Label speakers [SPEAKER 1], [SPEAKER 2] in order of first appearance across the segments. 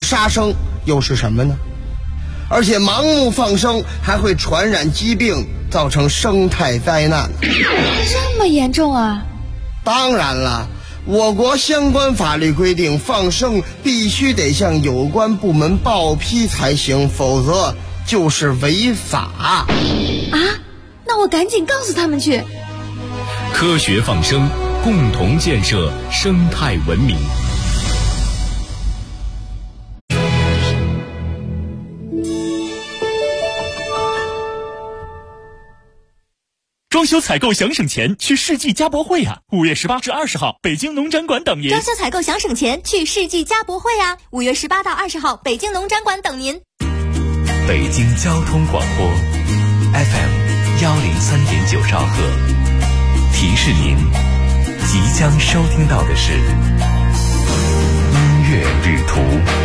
[SPEAKER 1] 杀生又是什么呢？而且盲目放生还会传染疾病，造成生态灾难。
[SPEAKER 2] 这么严重啊？
[SPEAKER 1] 当然了，我国相关法律规定，放生必须得向有关部门报批才行，否则就是违法。
[SPEAKER 2] 啊？那我赶紧告诉他们去。
[SPEAKER 3] 科学放生，共同建设生态文明。
[SPEAKER 4] 装修采购想省钱，去世纪家博会啊！5月18至20号，北京农展馆等您。
[SPEAKER 5] 装修采购想省钱，去世纪家博会啊！5月18到20号，北京农展馆等您。
[SPEAKER 3] 北京交通广播 FM 103.9兆赫，提示您即将收听到的是音乐旅途。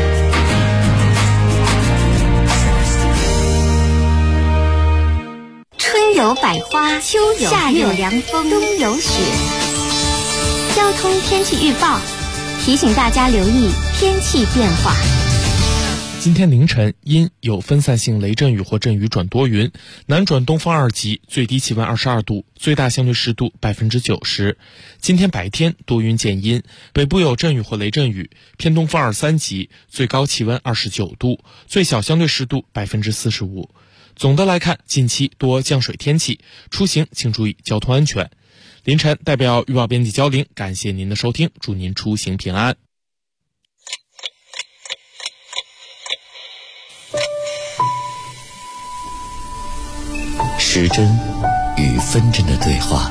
[SPEAKER 5] 春有百花，秋有夏有凉风，冬有雪。交通天气预报提醒大家留意天气变化。
[SPEAKER 6] 今天凌晨阴，有分散性雷阵雨或阵雨转多云，南转东风2级，最低气温22度，最大相对湿度90%。今天白天多云见阴，北部有阵雨或雷阵雨，偏东风2-3级，最高气温29度，最小相对湿度45%。总的来看，近期多降水天气，出行请注意交通安全。凌晨代表预报编辑焦玲，感谢您的收听，祝您出行平安。
[SPEAKER 7] 时针与分针的对话，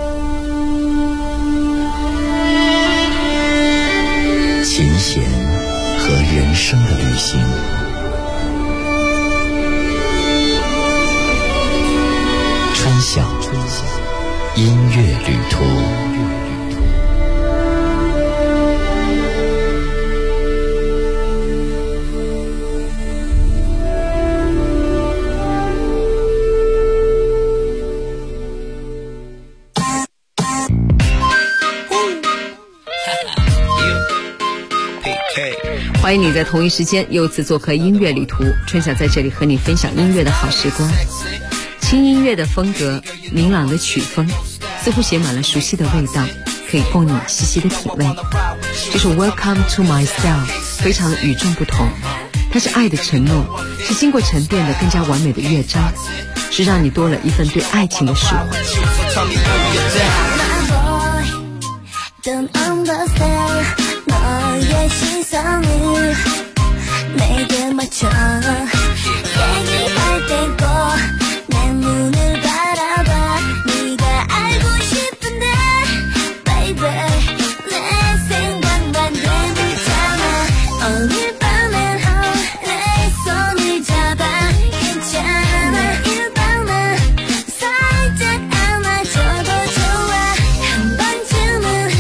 [SPEAKER 7] 琴弦和人生的旅行。春晓音乐旅途。
[SPEAKER 8] 欢迎你在同一时间又次做客音乐旅途，春晓在这里和你分享音乐的好时光。轻音乐的风格，明朗的曲风，似乎写满了熟悉的味道，可以供你细细的品味。这首 Welcome to My Style 非常与众不同，它是爱的承诺，是经过沉淀的更加完美的乐章，是让你多了一份对愛情的释怀。
[SPEAKER 9] Don't understand 너의 시선을 내게 맞춰 얘기할 때고 내 눈을 바라봐 네가 알고 싶은데 baby 내 생각만 되물잖아 오늘 밤엔 내 손을 잡아 괜찮아 이 밤은 살짝 안아줘도 좋아 한 번쯤은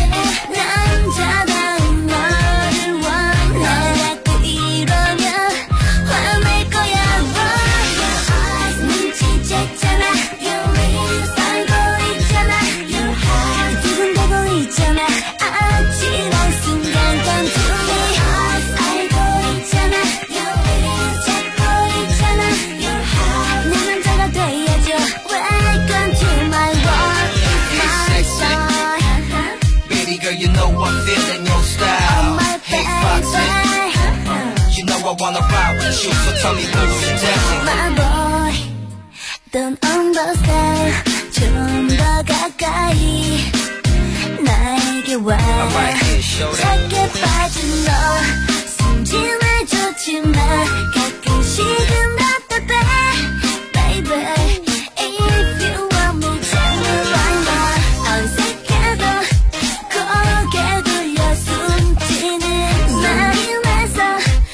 [SPEAKER 9] 남자다운 너를 원해 자꾸 이러면 화낼 거야 눈치챘잖아 Your lips 알고 있잖아 Your heart 두근대고 있잖아 아찔한 순간 감정이 알고 있잖아 Your lips 찾고 있잖아 Your heart 내 남자가 돼야죠 Welcome to my world It's my song
[SPEAKER 10] Baby girl, you know I'm feeling your style. Hey Foxy, you know I wanna ride with you, so tell me who you're dancing.
[SPEAKER 9] My boy Don't understand 좀 더 가까이 나에게 와
[SPEAKER 10] Alright, here, show that.
[SPEAKER 9] 작게 빠진 너 숨지나 좋지만 가끔씩은 답답해 Baby If you want me tell me right now 어색해도 고개 돌려 숨지는 마음에서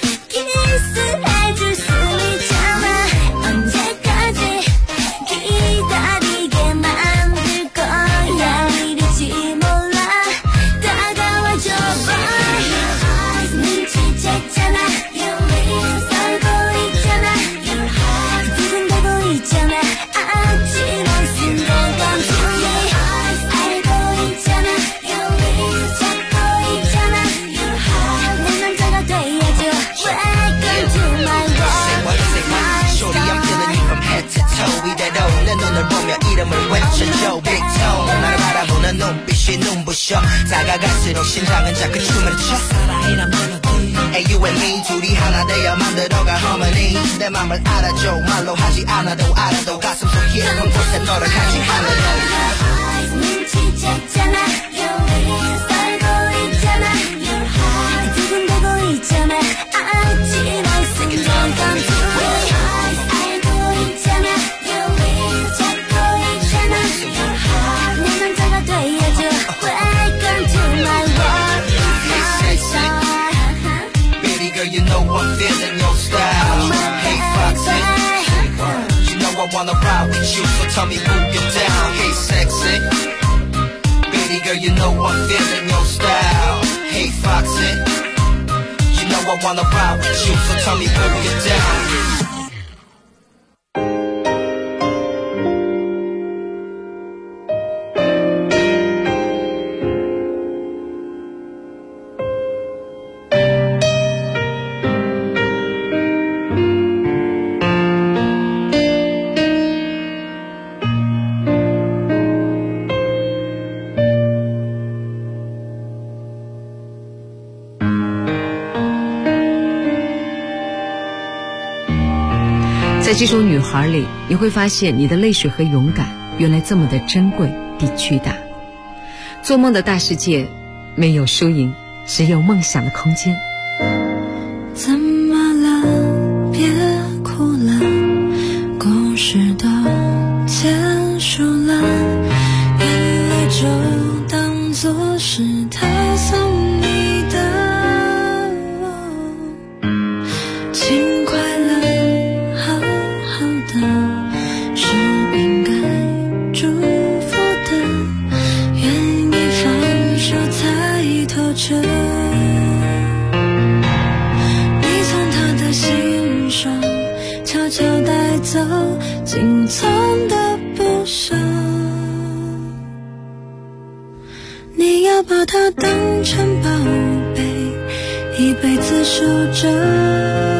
[SPEAKER 9] 키스해줄 수 있잖아 언제까지 기다리게 만들 거야 이럴지 몰라 다가와줘 boy
[SPEAKER 10] 부셔 다가갈수록 심장은 자꾸 춤을 춰 사랑이란 멜로디 And you and me 둘이 하나 되어 만들어가 harmony 내 맘을 알아줘 말로 하지 않아도 알아도 가슴 속 깊은 곳에 너를 같이 하늘로
[SPEAKER 9] 눈치챘잖아 여기 살고 있잖아 You're high 두근대고 있잖아 아찔한 생각감 알고 있잖아 여기 찾고 있잖아 You're high 내 남자가 되어줘 Welcome to my world
[SPEAKER 10] Baby girl you know I'm feeling your style Hey Foxy You know I wanna ride with you so tell me who get down Hey sexy Baby girl, you know I'm feeling your style. Hey Foxy, you know I wanna ride with you, so tell me where we get down.
[SPEAKER 8] 在这种女孩里，你会发现你的泪水和勇敢原来这么的珍贵并巨大。做梦的大世界，没有输赢，只有梦想的空间。
[SPEAKER 9] 怎么了？别哭了，故事都结束了，眼泪就当作是他送你的，请快乐。是应该祝福的，愿意放手才透彻。你从他的心上悄悄带走仅存的不舍，你要把他当成宝贝，一辈子守着。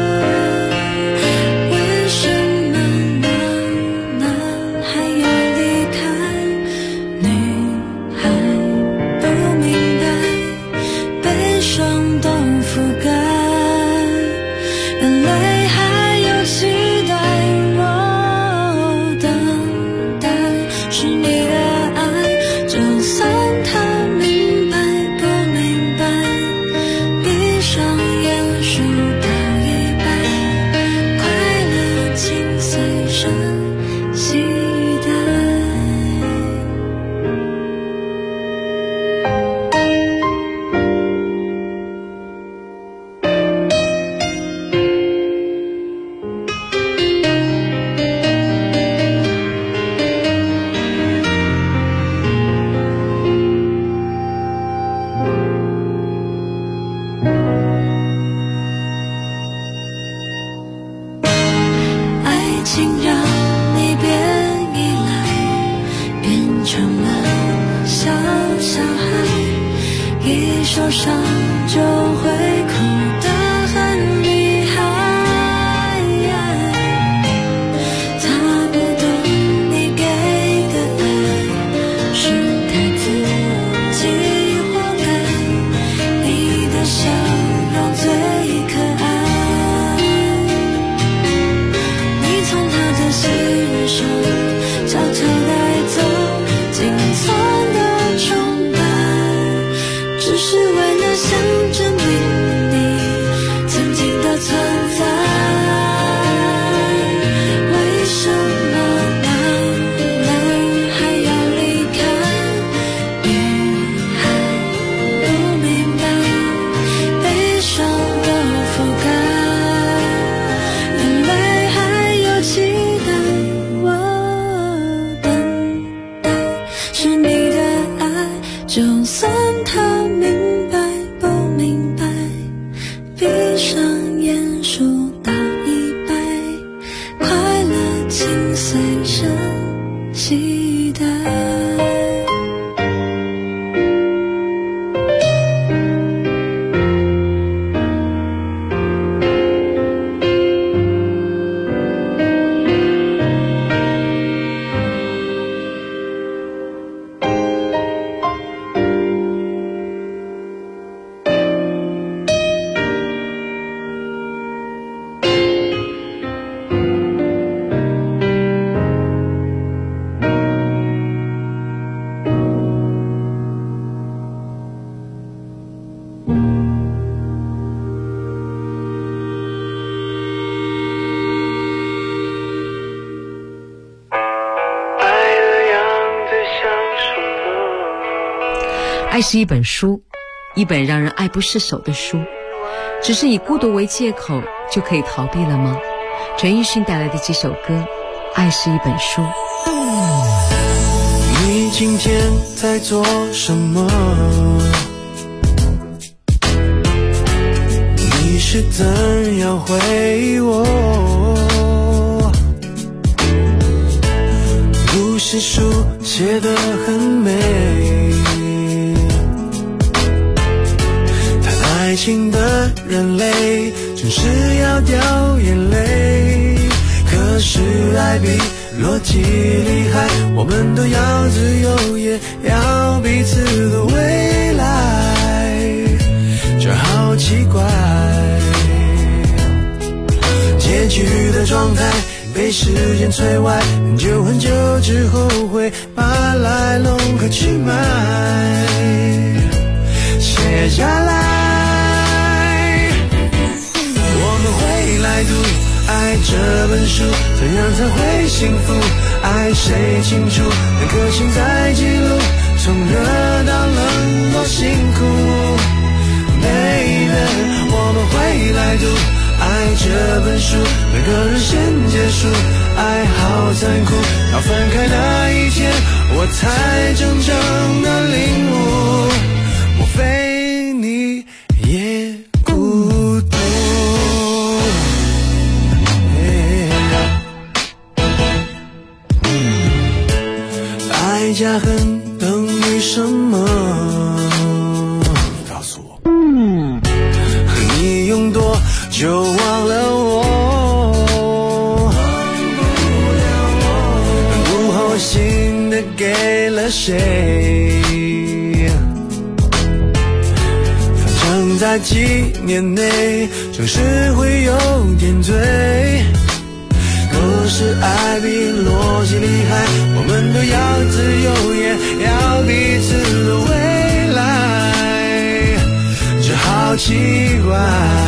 [SPEAKER 9] 闭上眼，数到100。
[SPEAKER 8] 爱是一本书，一本让人爱不释手的书，只是以孤独为借口就可以逃避了吗？陈奕迅带来的几首歌，爱是一本书。
[SPEAKER 11] 你今天在做什么？你是怎样回我？故事书写得很美，谈爱情的人类总是要掉眼泪，可是爱比逻辑厉害，我们都要自由，也要彼此的未来，这好奇怪。结局的状态被时间摧毁，很久很久之后会把来龙和去脉写下来。我们会来读爱这本书，怎样才会幸福？爱谁清楚？那颗心在记录，从热到冷多辛苦。Baby， 我们会来读爱这本书，每个人先结束。爱好残酷，要分开那一天，我才真正的领悟。莫非你也孤独？爱加恨等于什么？告诉我。你用多久忘了我？不后心的给了谁？反正在几年内总是会有点醉，可是爱比逻辑厉害，我们都要自由，也要彼此的未来，这好奇怪。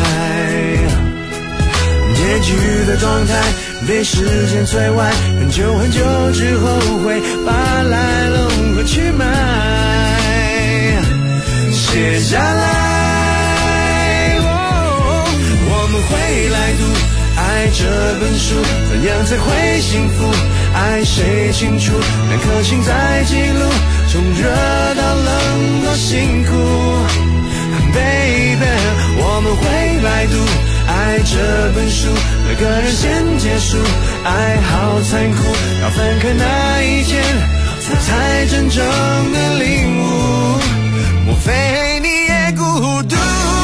[SPEAKER 11] 结局的状态被时间摧毁，很久很久之后会把来龙和去脉写下来。我们会来读爱这本书，怎样才会幸福？爱谁清楚？那颗心在记录，从热到冷多辛苦。Baby， 我们会来读爱这本书，每个人先结束。爱好残酷，要分开那一天，我才真正的领悟。莫非你也孤独？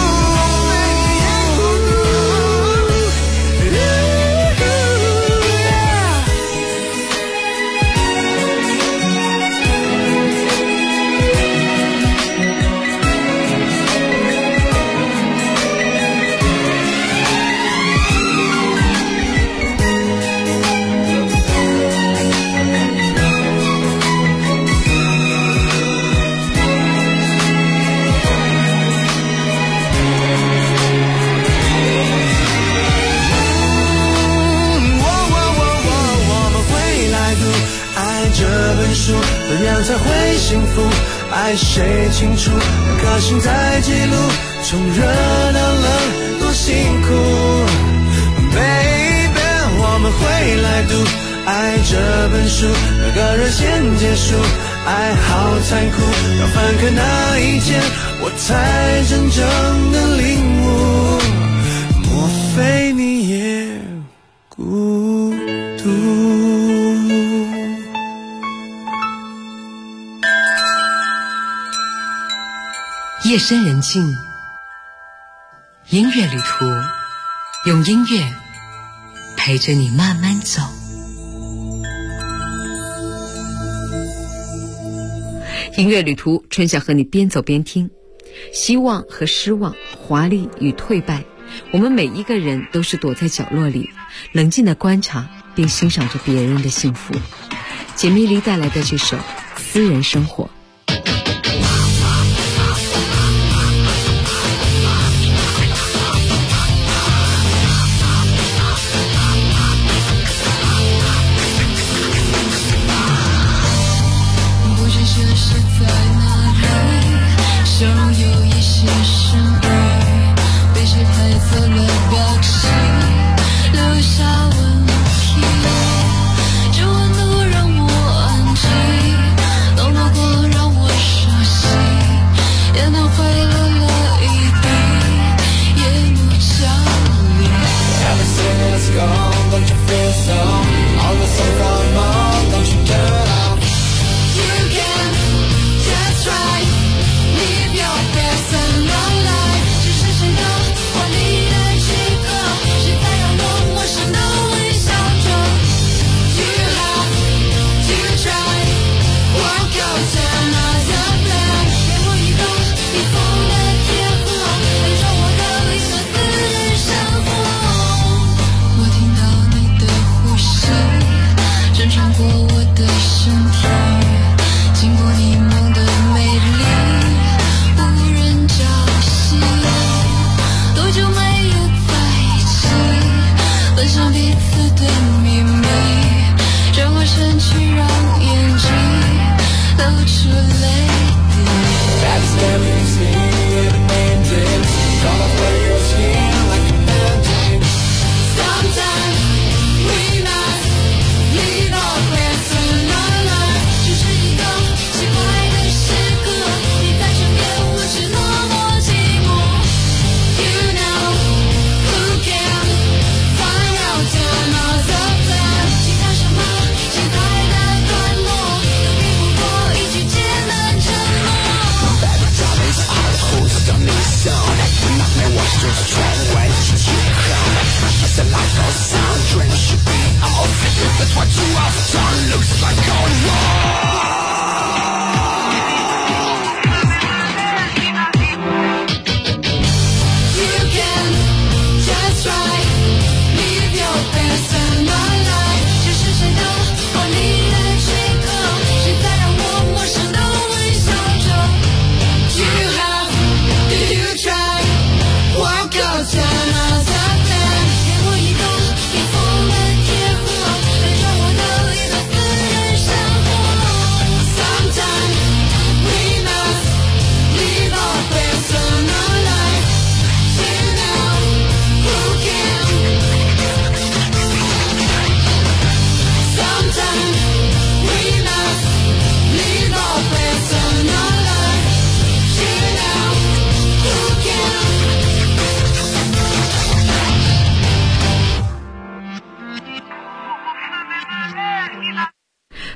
[SPEAKER 11] 怎样才会幸福？爱谁清楚？那颗心在记录，从热到冷多辛苦。Baby， 我们会来读爱这本书，每个人先结束。爱好残酷，要翻开那一天，我才真正的领悟。莫非你也孤独？
[SPEAKER 8] 夜深人静，音乐旅途，用音乐陪着你慢慢走。音乐旅途，春晓和你边走边听。希望和失望，华丽与退败，我们每一个人都是躲在角落里，冷静地观察并欣赏着别人的幸福。简蜜梨带来的这首《私人生活》。
[SPEAKER 9] 不知这是在哪里，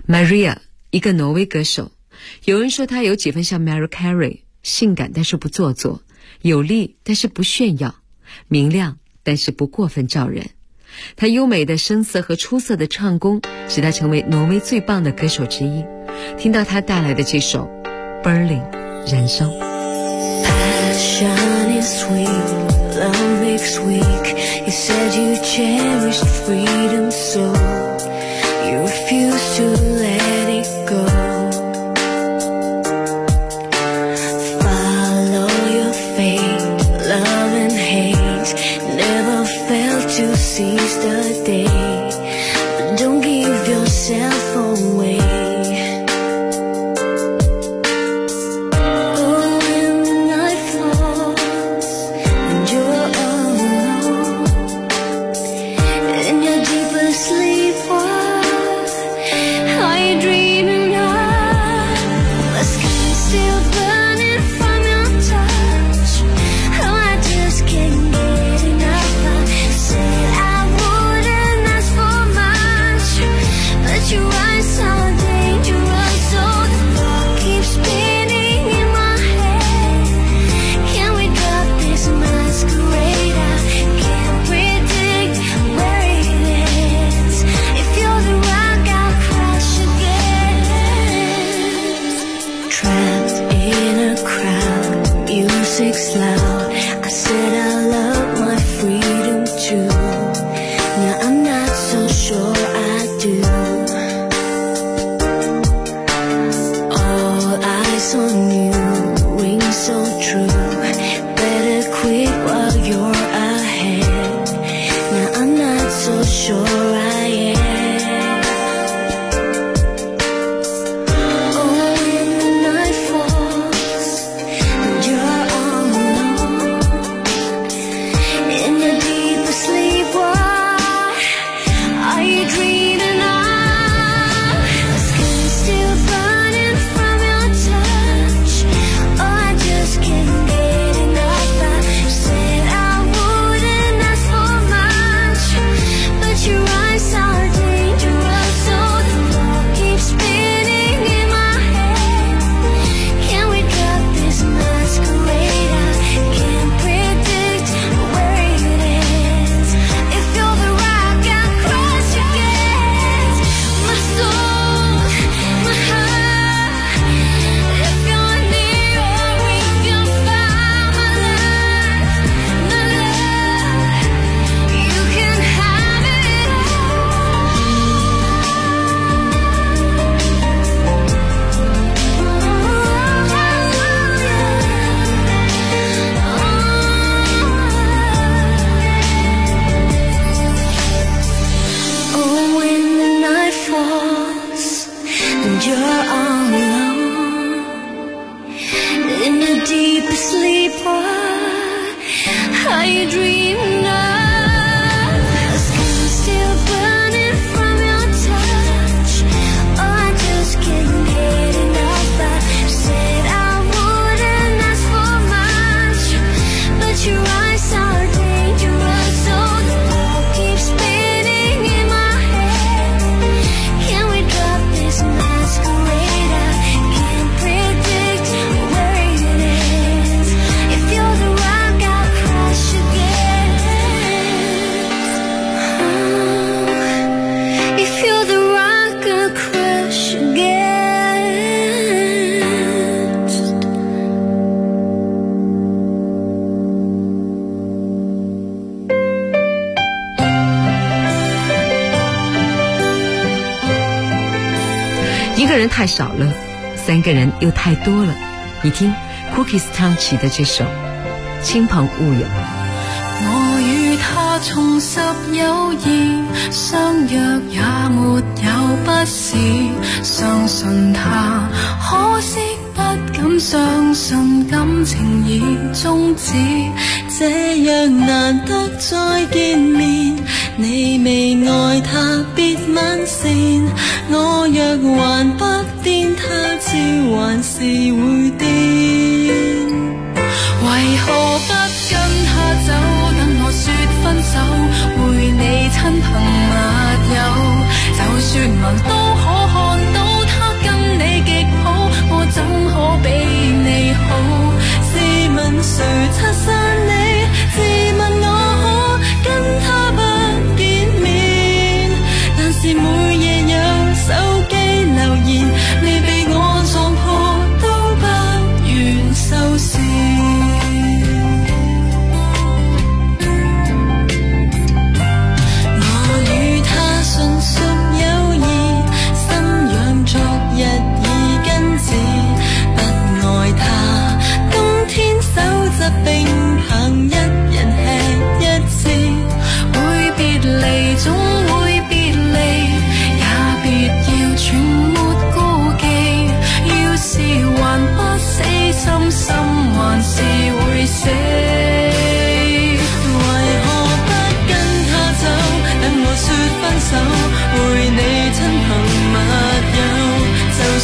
[SPEAKER 8] Maria， 一个挪威歌手，有人说她有几分像 Mariah Carey， 性感但是不做作，有力但是不炫耀，明亮但是不过分照人。她优美的声色和出色的唱功使她成为挪威最棒的歌手之一。听到她带来的这首 Burning 燃烧。
[SPEAKER 9] Passion is sweet, love makes weak. You said you cherished freedom, so you refuse to let it go. Follow your fate, love and hate. Never failed to seize the day, but don't give yourself away. Music's loud. I said I love my freedom too. Now I'm not so sure I do. All eyes on you, ring so true. Better quit while you're ahead. Now I'm not so sure I am.
[SPEAKER 8] 一个人太少了，三个人又太多了。你听 Cookies 唱起的这首《親朋烏友》。
[SPEAKER 9] 我與他重拾友誼，相約也沒有不是，相信他，可惜不敢相信感情已終止，這樣難得再見面，你未愛他別晚線，我若還不癲，他朝還是會癲，為何不跟他走，等我說分手，陪你親朋密友，就算盲都可看到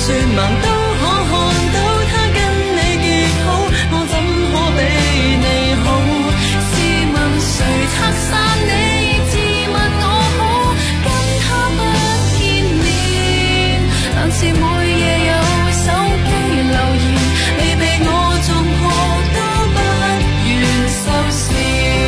[SPEAKER 9] 算盲都可看到他跟你極好，我怎可比你好？試問誰拆散你？自問我可跟他不見面，但是每夜有手機留言，未被我撞破都不願收線。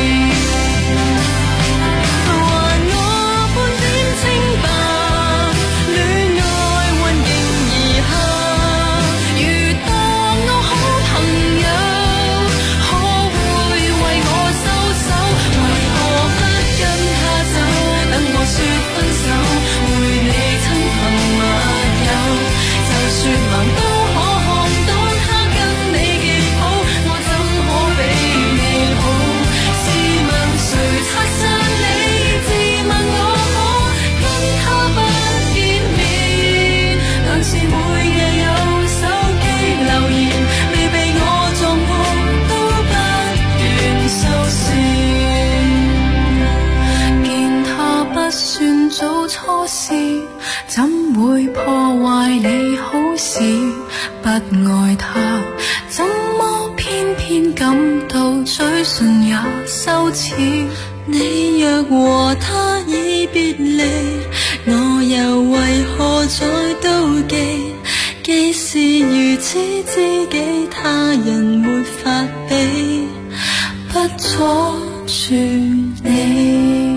[SPEAKER 9] 做錯事怎會破壞你好事？不愛他怎麼偏偏感到嘴唇也羞恥？你若和他已別離，我又為何再妒忌？既是如此知己，他人沒法比，不阻住你。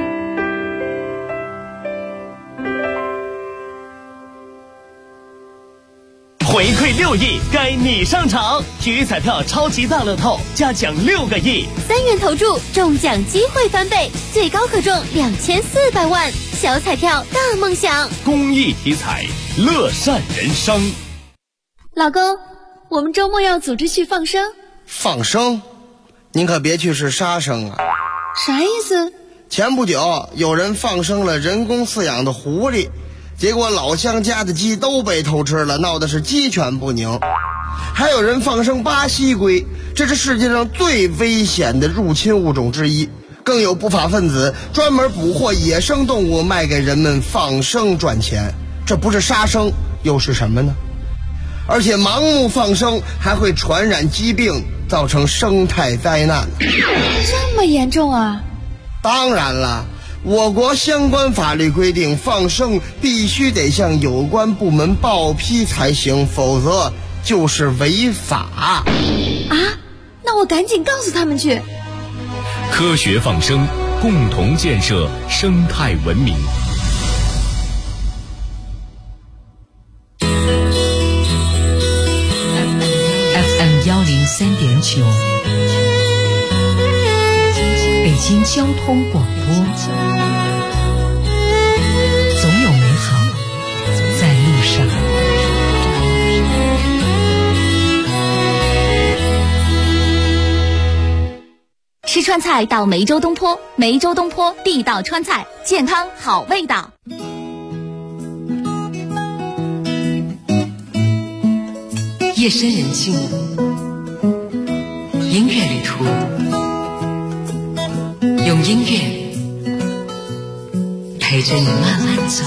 [SPEAKER 12] 回馈6亿，该你上场！体育彩票超级大乐透加奖6个亿
[SPEAKER 5] ，3元投注中奖机会翻倍，最高可中2400万。小彩票大梦想，
[SPEAKER 12] 公益体彩，乐善人生。
[SPEAKER 2] 老公，我们周末要组织去放生。
[SPEAKER 1] 放生？您可别去是杀生啊！
[SPEAKER 2] 啥意思？
[SPEAKER 1] 前不久有人放生了人工饲养的狐狸，结果老乡家的鸡都被偷吃了，闹的是鸡犬不宁。还有人放生巴西龟，这是世界上最危险的入侵物种之一。更有不法分子专门捕获野生动物卖给人们放生赚钱，这不是杀生又是什么呢？而且盲目放生还会传染疾病，造成生态灾难。
[SPEAKER 2] 这么严重啊？
[SPEAKER 1] 当然了，我国相关法律规定，放生必须得向有关部门报批才行，否则就是违法。
[SPEAKER 2] 啊？那我赶紧告诉他们去。
[SPEAKER 3] 科学放生，共同建设生态文明。
[SPEAKER 8] FM 103.9，北京交通广播。总有美好在路上。
[SPEAKER 5] 吃川菜到梅州东坡，梅州东坡地道川菜，健康好味道。
[SPEAKER 8] 夜深人静，音乐旅途，用音乐陪着你慢慢走。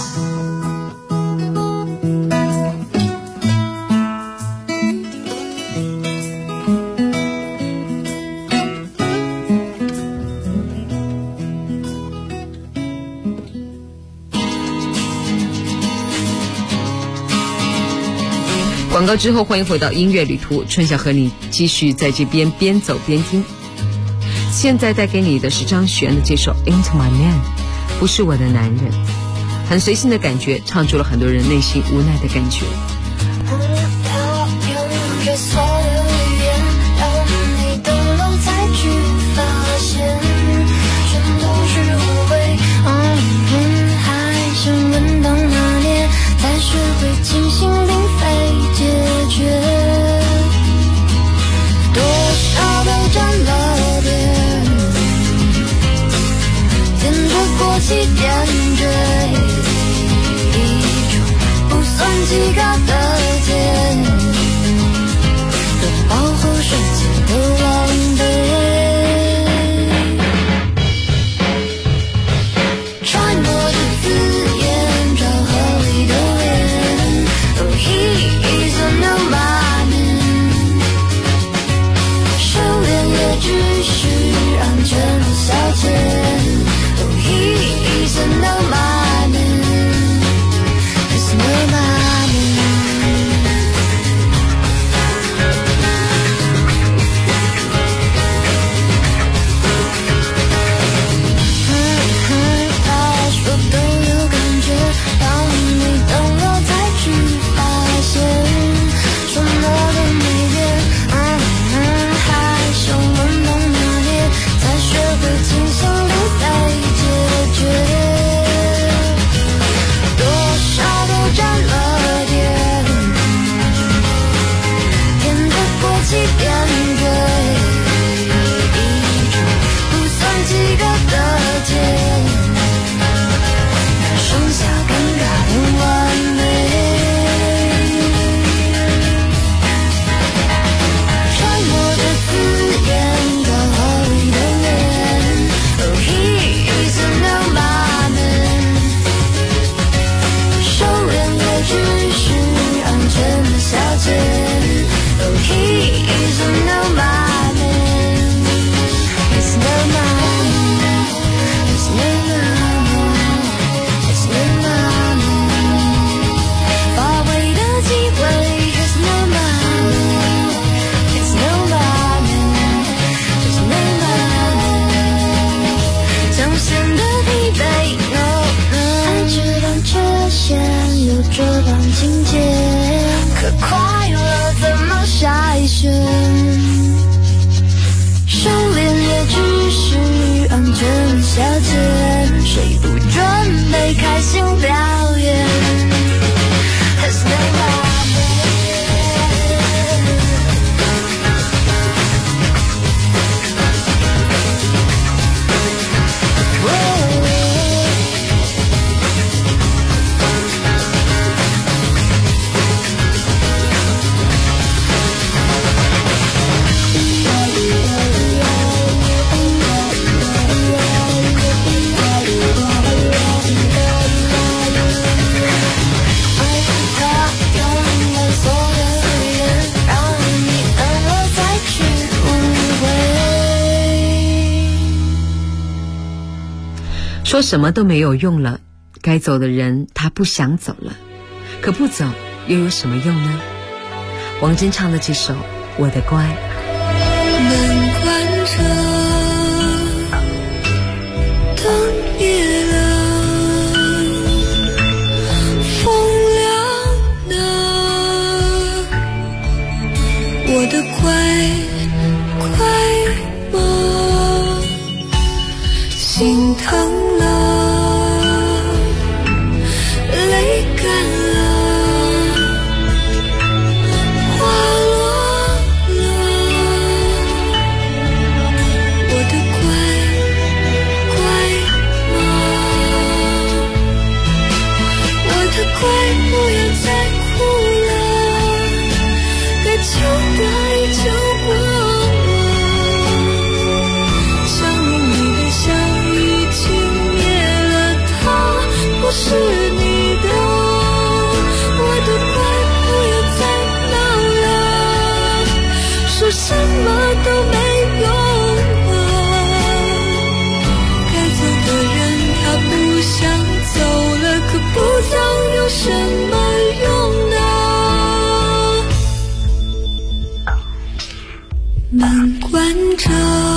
[SPEAKER 8] 广告之后，欢迎回到音乐旅途，春晓和你继续在这边边走边听。现在带给你的是张悬的这首 Ain't My Man， 不是我的男人，很随性的感觉，唱出了很多人内心无奈的感觉。
[SPEAKER 9] 起点缀一种不算极高的剑，拥抱后瞬间的狼狈，揣摩着字眼，找合理的脸，都一显得疲惫。爱这般缺陷，有这般情节，可快乐怎么筛选？收敛也只是安全消遣，谁不准备开心表演？
[SPEAKER 8] 说什么都没有用了，该走的人他不想走了，可不走又有什么用呢？王晶唱的这首《我的乖》。
[SPEAKER 9] 门关着，灯灭了，风凉了，我的乖乖吗？心疼门关着，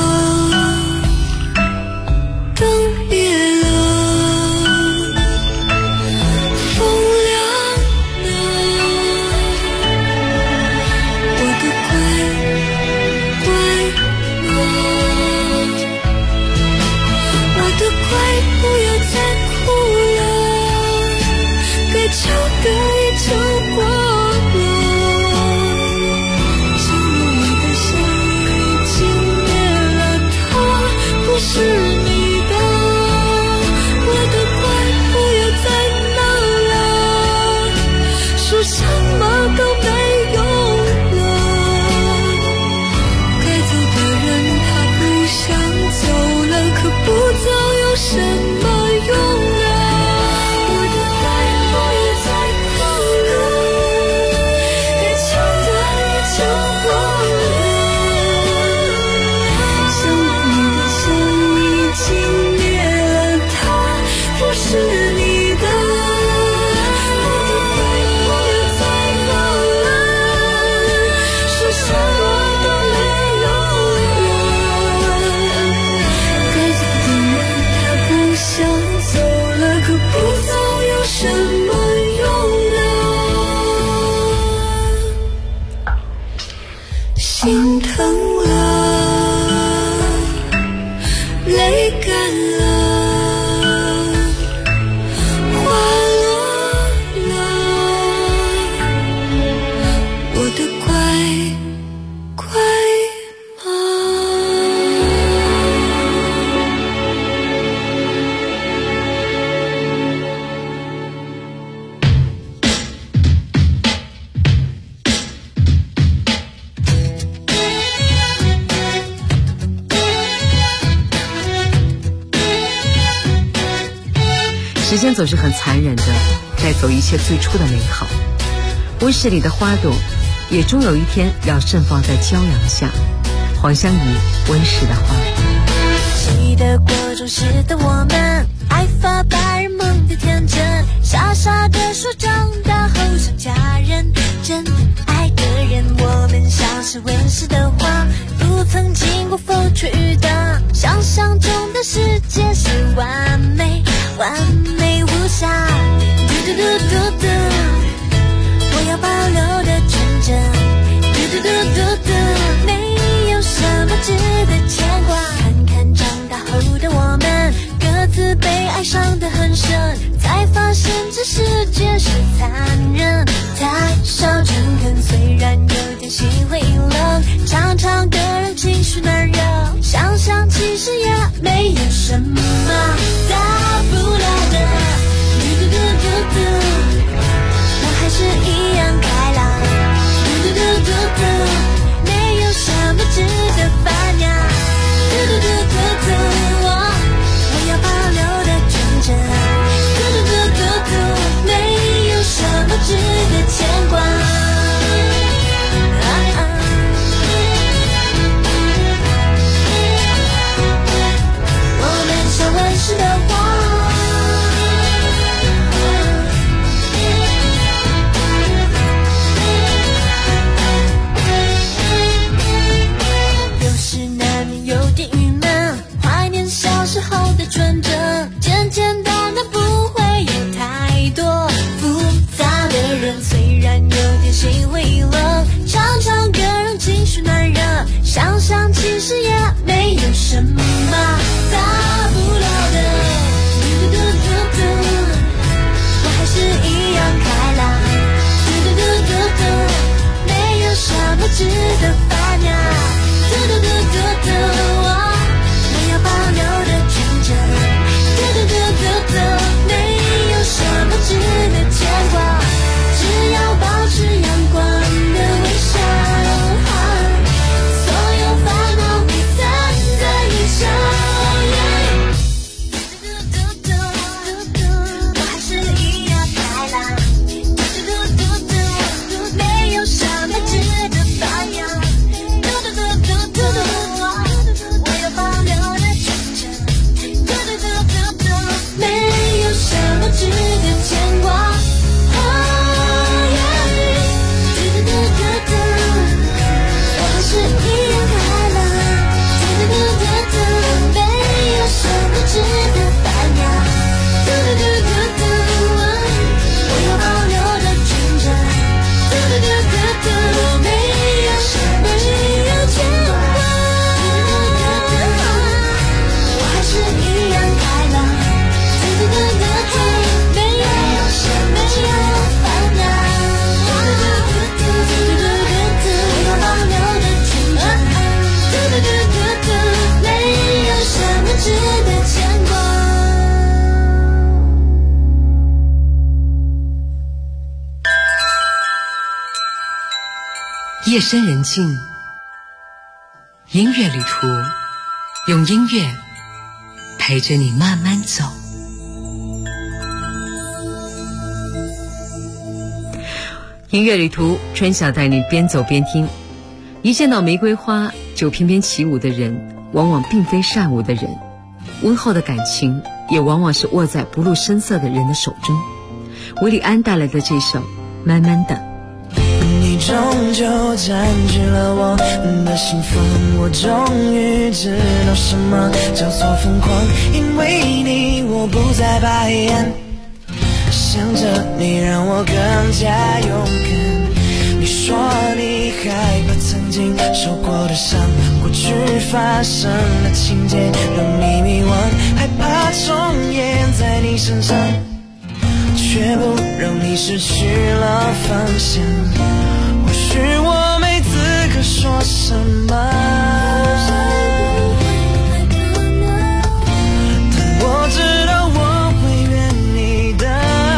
[SPEAKER 9] 灯灭了，风凉了，我的乖乖吗？我的乖，不要再哭了，该求的已求过了。是你的，我的乖，不要再闹了，说什么都没用了。该走的人他不想走了，可不走有什么用呢？我的乖，不要再哭了，该求的也求过了。是你的，我的乖，不要再闹了，说什么都没用了。该走的人他不想走了，可不走有什么用呢？心疼了，泪干了。
[SPEAKER 8] 时间总是很残忍的带走一切最初的美好，温室里的花朵也终有一天要盛放在骄阳下。黄香怡，温室的花。
[SPEAKER 13] 记得国中时的我们，爱发白日梦的天真，傻傻的说长大后想嫁人。真爱的人，我们像是温室的花，不曾经过风吹雨打，想象中的世界是伤得很深，才发现这世界是残忍。太少诚恳，虽然有点心会冷，常常个人情绪难忍，想想其实也没有什么大不了的。嘟嘟嘟嘟嘟，我还是一样开朗。嘟嘟嘟嘟嘟，没有什么值得烦恼。嘟嘟嘟嘟嘟，我要保留的纯真。嘟嘟嘟嘟嘟，没有什么值得牵挂。我们像温室的花，有时难免有点郁闷，怀念小时候的纯真，简简单单不会有太多复杂的人，虽然有点心会冷，常常个人情绪难忍，想想其实也没有什么大不了的。嘟嘟嘟嘟嘟，我还是一样开朗。嘟嘟嘟嘟嘟，没有什么值得烦恼。嘟嘟嘟嘟嘟，我要保留的纯真。嘟嘟嘟嘟嘟，没有什么值得牵挂，只要保持阳光的微笑，所有烦恼会散在一笑。嘟嘟嘟嘟嘟，我还是一样开朗。嘟嘟嘟嘟嘟，没有什么值得烦恼。嘟嘟嘟嘟嘟，我要保留的纯真。嘟嘟嘟嘟嘟，没有什么值得牵挂。嘟嘟嘟嘟嘟，我还是一样开朗。嘟嘟嘟嘟嘟，没有什么值得烦恼。嘟嘟嘟嘟嘟，我要保留的纯真。嘟嘟嘟嘟嘟，没有什么值得牵挂。我还是一样开朗。嘟嘟嘟嘟嘟，没有什么值得烦恼。嘟嘟嘟嘟嘟嘟嘟，我要保留的纯真。嘟嘟嘟嘟嘟，没有什么值得牵挂。
[SPEAKER 8] 夜深人静，音乐旅途，用音乐陪着你慢慢走。音乐旅途，春晓带你边走边听。一见到玫瑰花就翩翩起舞的人，往往并非善舞的人，温厚的感情也往往是握在不露声色的人的手中。韦礼安带来的这首《慢慢的》。
[SPEAKER 11] 你终究占据了我的心房，我终于知道什么叫做疯狂，因为你我不再白眼，想着你让我更加勇敢。你说你害怕曾经受过的伤，过去发生的情节让你迷惘，害怕重演在你身上，却不让你失去了方向。或许我没资格说什么，但我知道我会怨你的。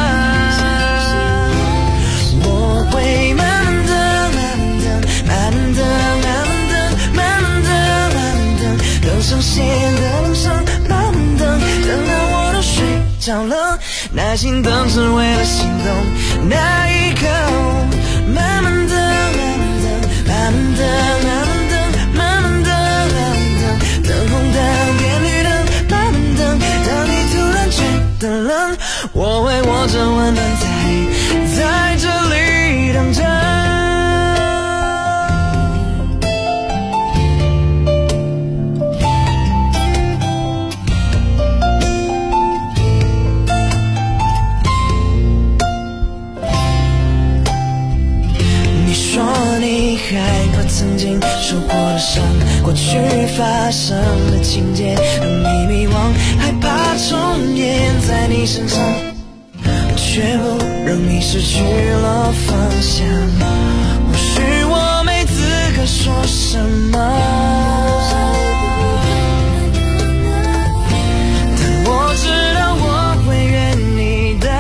[SPEAKER 11] 我会慢慢的、慢慢的、慢慢的、慢慢的、慢慢的等上线的路上，慢慢等，等到我都睡着了，耐心等是为了心动那一刻。慢慢的、慢慢的、慢慢的、慢慢的、慢慢的、慢慢的，等红灯变绿灯，慢慢等，当你突然觉得冷，我会握着温暖在这里等着。曾经受过的伤，过去发生的情节让你迷惘，害怕重演你身上，却不让你失去了方向。或许我没资格说什么，但我知道我会怨你的，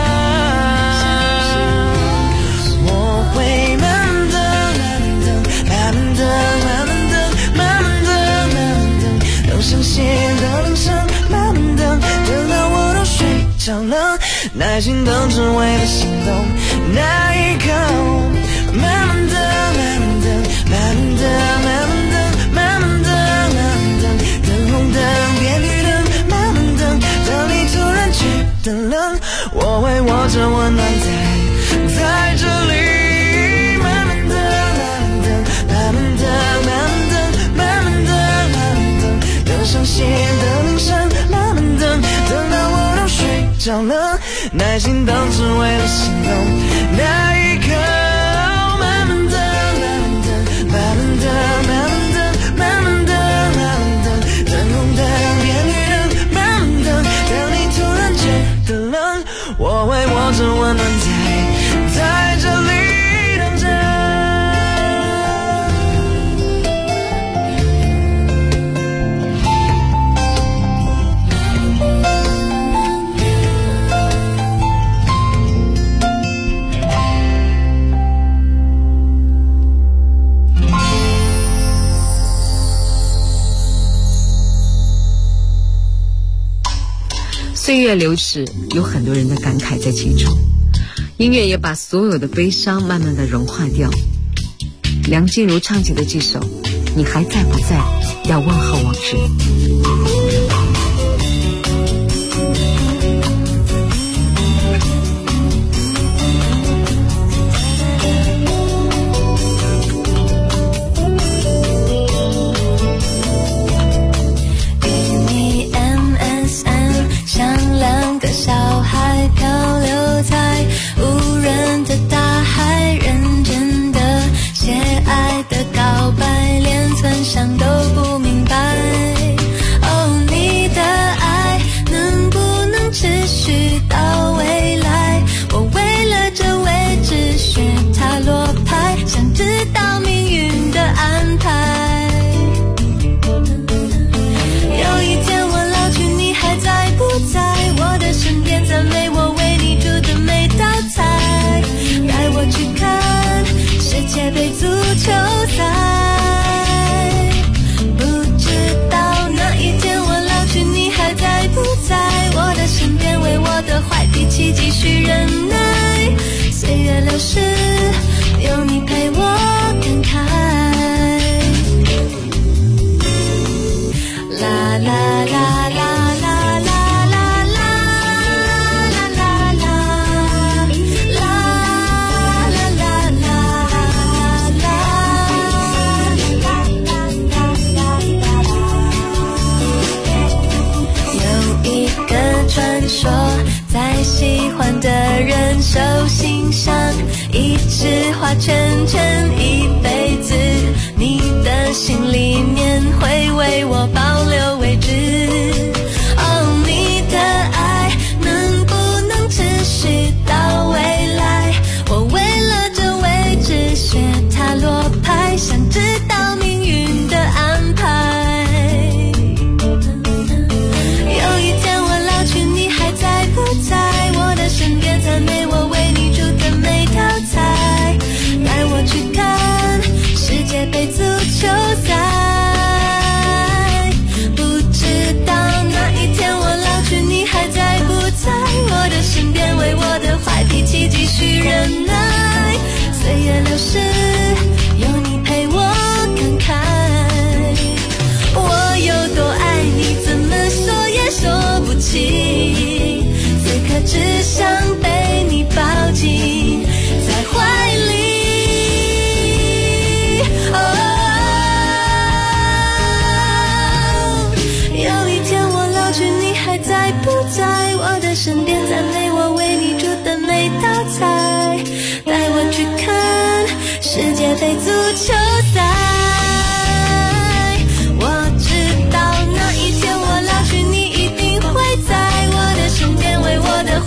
[SPEAKER 11] 我会慢慢等，慢慢等，慢慢等，慢慢等，慢慢等，等上线的铃声，慢慢等，等到我都睡着了，耐心等只为了心动那一刻。慢慢等，慢慢等，慢慢等，慢慢等，慢慢等，慢慢等，等红灯变绿灯，慢慢等，等你突然觉得冷，我会握着温暖在这里。慢慢等，慢慢等，慢慢等，慢慢等，慢慢等，慢慢等，等上线的铃声，慢慢等，等到我都睡着了，耐心等只为了心动那一刻。慢慢等，慢慢等，慢慢等，慢慢等，慢慢等，慢慢等，等红灯变绿灯，慢慢等，等你突然觉得冷，我会握着温暖在这里等着。
[SPEAKER 8] 岁月流逝，有很多人的感慨在其中，音乐也把所有的悲伤慢慢的融化掉。梁静茹唱起的这首《你还在不在》，要问候往事。
[SPEAKER 9] 小孩漂流在无人的大海，认真的写爱的告白，连存想都不明白。哦，你的爱能不能持续到未来？我为了这位置学塔罗牌，想知道命运的安排。有一天我老去，你还在不在我的身边，赞美我为你煮的每道菜，带我去看世界杯足球赛。不知道那一天我老去，你还在不在我的身边，为我的坏脾气继续忍耐。岁月流逝，有你陪我感慨。啦啦啦啦。说在喜欢的人手心上一直画圈圈一辈子，你的心里面会为我保留位置。哦，你的爱能不能持续到未来？我为了这位置学塔罗牌，想知道命运的安排。在我的身边，赞美我为你煮的每道菜，带我去看世界杯足球赛。不知道那一天我老去，你还在不在我的身边，为我的坏脾气继续忍耐。岁月流逝，有你陪我感慨。我有多爱你，怎么说也说不清，可只想被你抱紧在怀里。有一天我老去，你还在不在我的身边，赞美我为你煮的每道菜，带我去看世界杯足球赛。我知道那一天我老去，你一定会在我的身边，为我的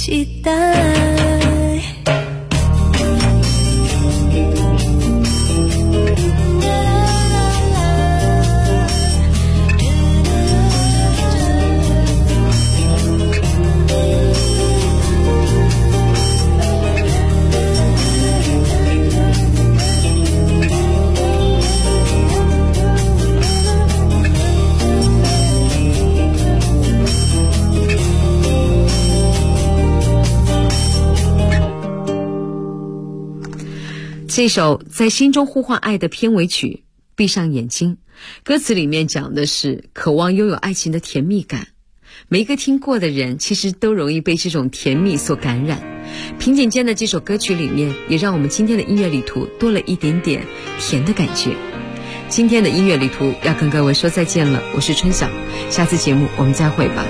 [SPEAKER 13] 期待。
[SPEAKER 8] 这首在心中呼唤爱的片尾曲，闭上眼睛，歌词里面讲的是渴望拥有爱情的甜蜜感。每一个听过的人其实都容易被这种甜蜜所感染。平井坚的这首歌曲里面也让我们今天的音乐旅途多了一点点甜的感觉。今天的音乐旅途要跟各位说再见了，我是春晓，下次节目我们再会吧。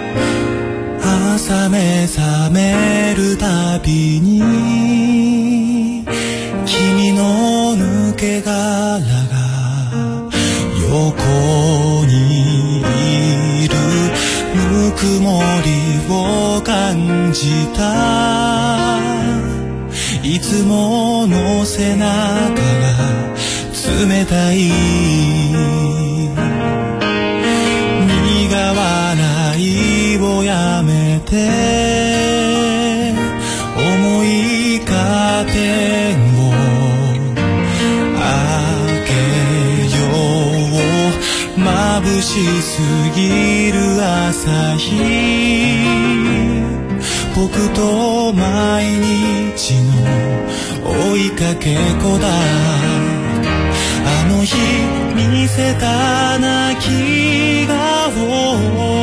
[SPEAKER 11] 朝目覚めるたびに君の抜け殻が横にいるぬくもりを感じた。いつもの背中が冷たい。苦笑いをやめて思いカーテンを開けよう。眩しすぎる朝日、僕と毎日の追いかけっこだ。あの日見せた泣き顔、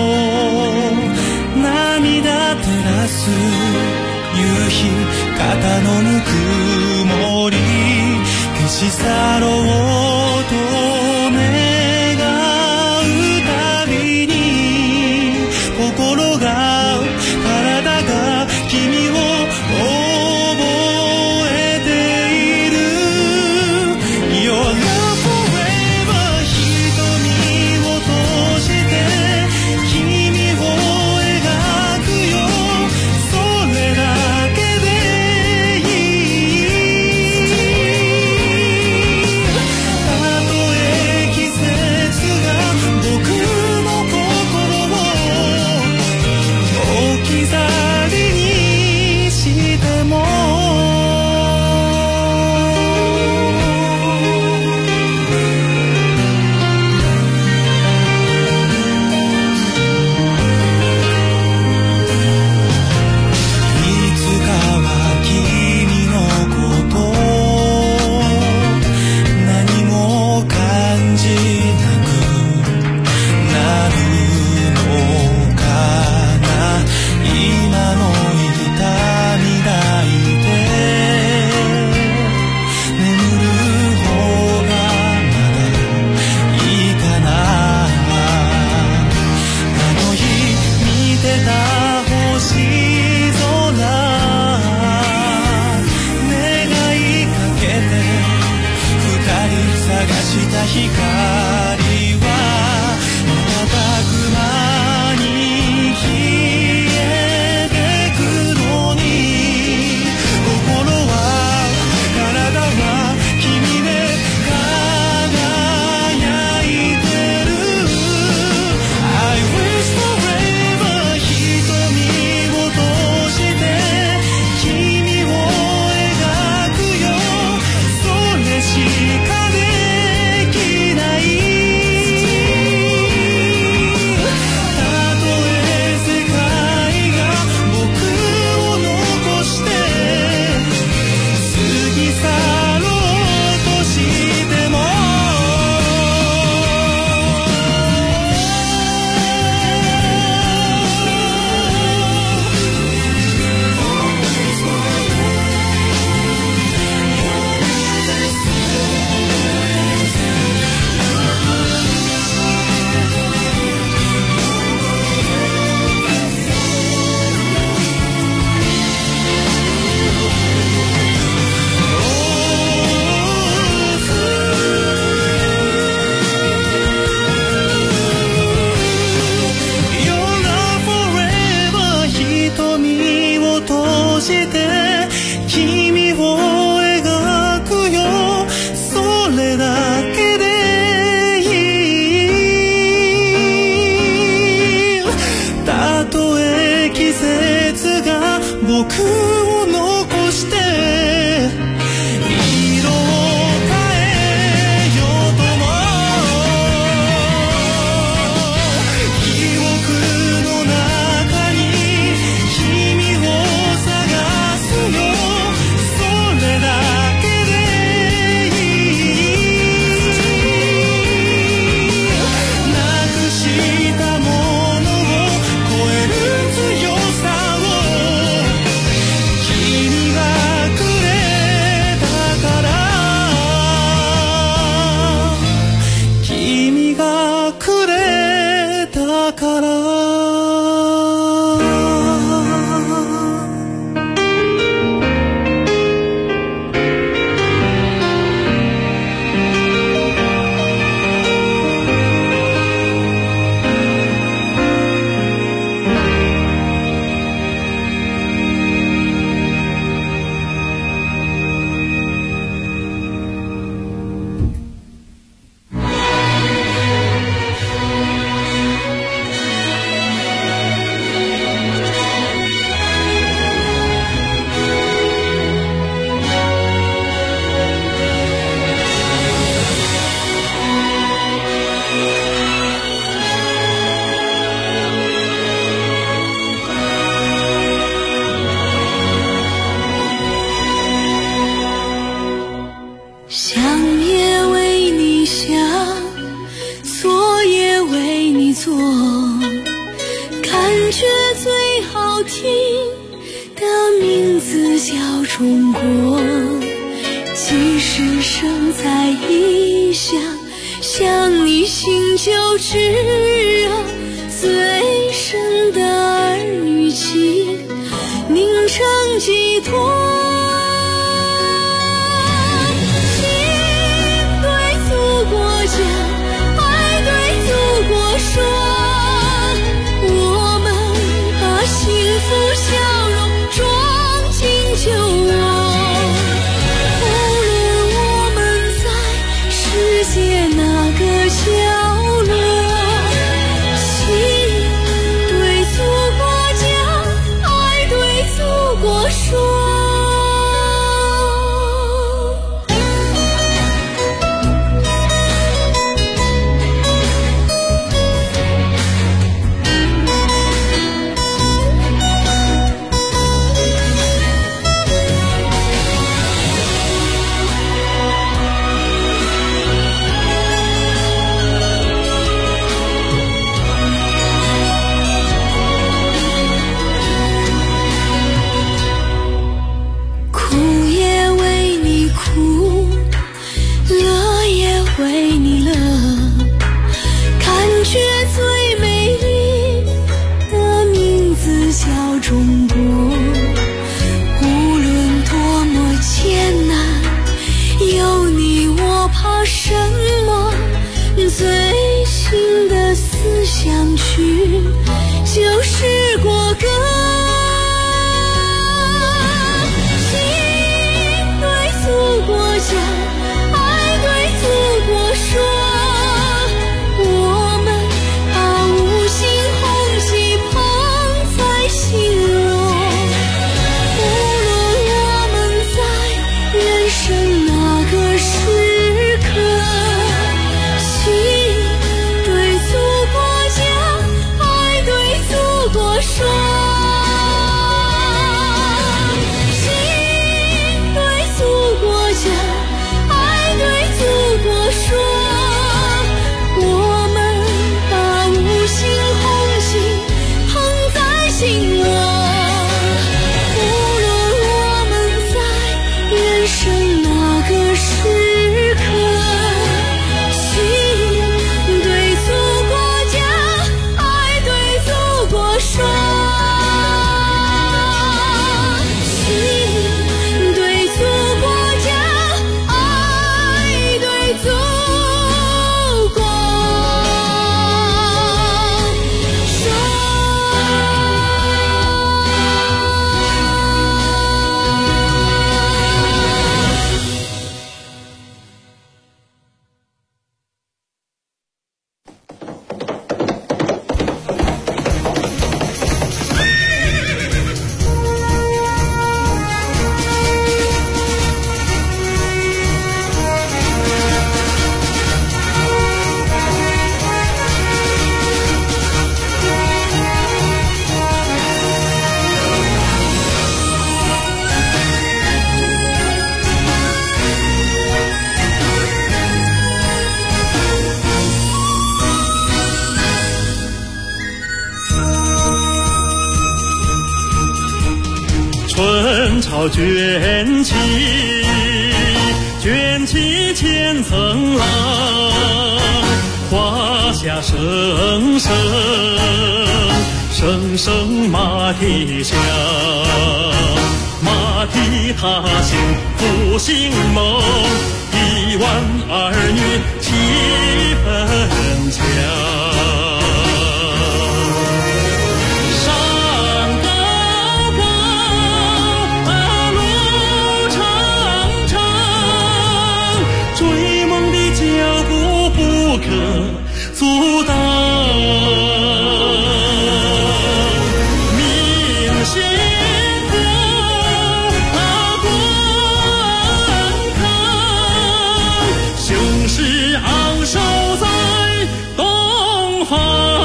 [SPEAKER 11] 涙照らす夕日、肩のぬくもり消し去ろうと願うたびに、心が体が君を覚えている。 Your love forever 瞳を閉じて君を描くよ、それだけでいい。たとえ僕を残して色を変えようとも記憶の中に君を探すのそれだけでいいなくしたものを超える強さを君がくれたから君がくれたから想也为你想，做也为你做，感觉最好听的名字叫中国。即使生在异乡，想你心就炙热，最深的儿女情凝成寄托。说，我们把幸福笑容装进酒窝。无论我们在世界哪个角落，心对祖国讲，爱对祖国说。最新的思想曲就是国歌，心对祖国讲，爱对祖国说。我们把五星红旗捧在心窝，无论我们在人生哪个时刻。
[SPEAKER 14] 春潮卷起，卷起千层浪，华夏声声，声声马蹄响，马蹄踏行复兴梦，1万儿女气氛强。阻挡，明先锋观看，雄狮昂首在东方。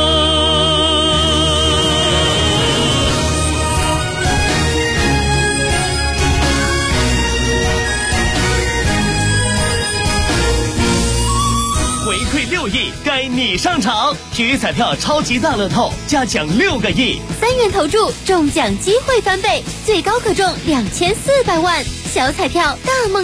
[SPEAKER 12] 回馈6亿，该你上场！体育彩票超级大乐透加奖6个亿
[SPEAKER 5] ，3元投注中奖机会翻倍，最高可中2400万。小彩票大梦。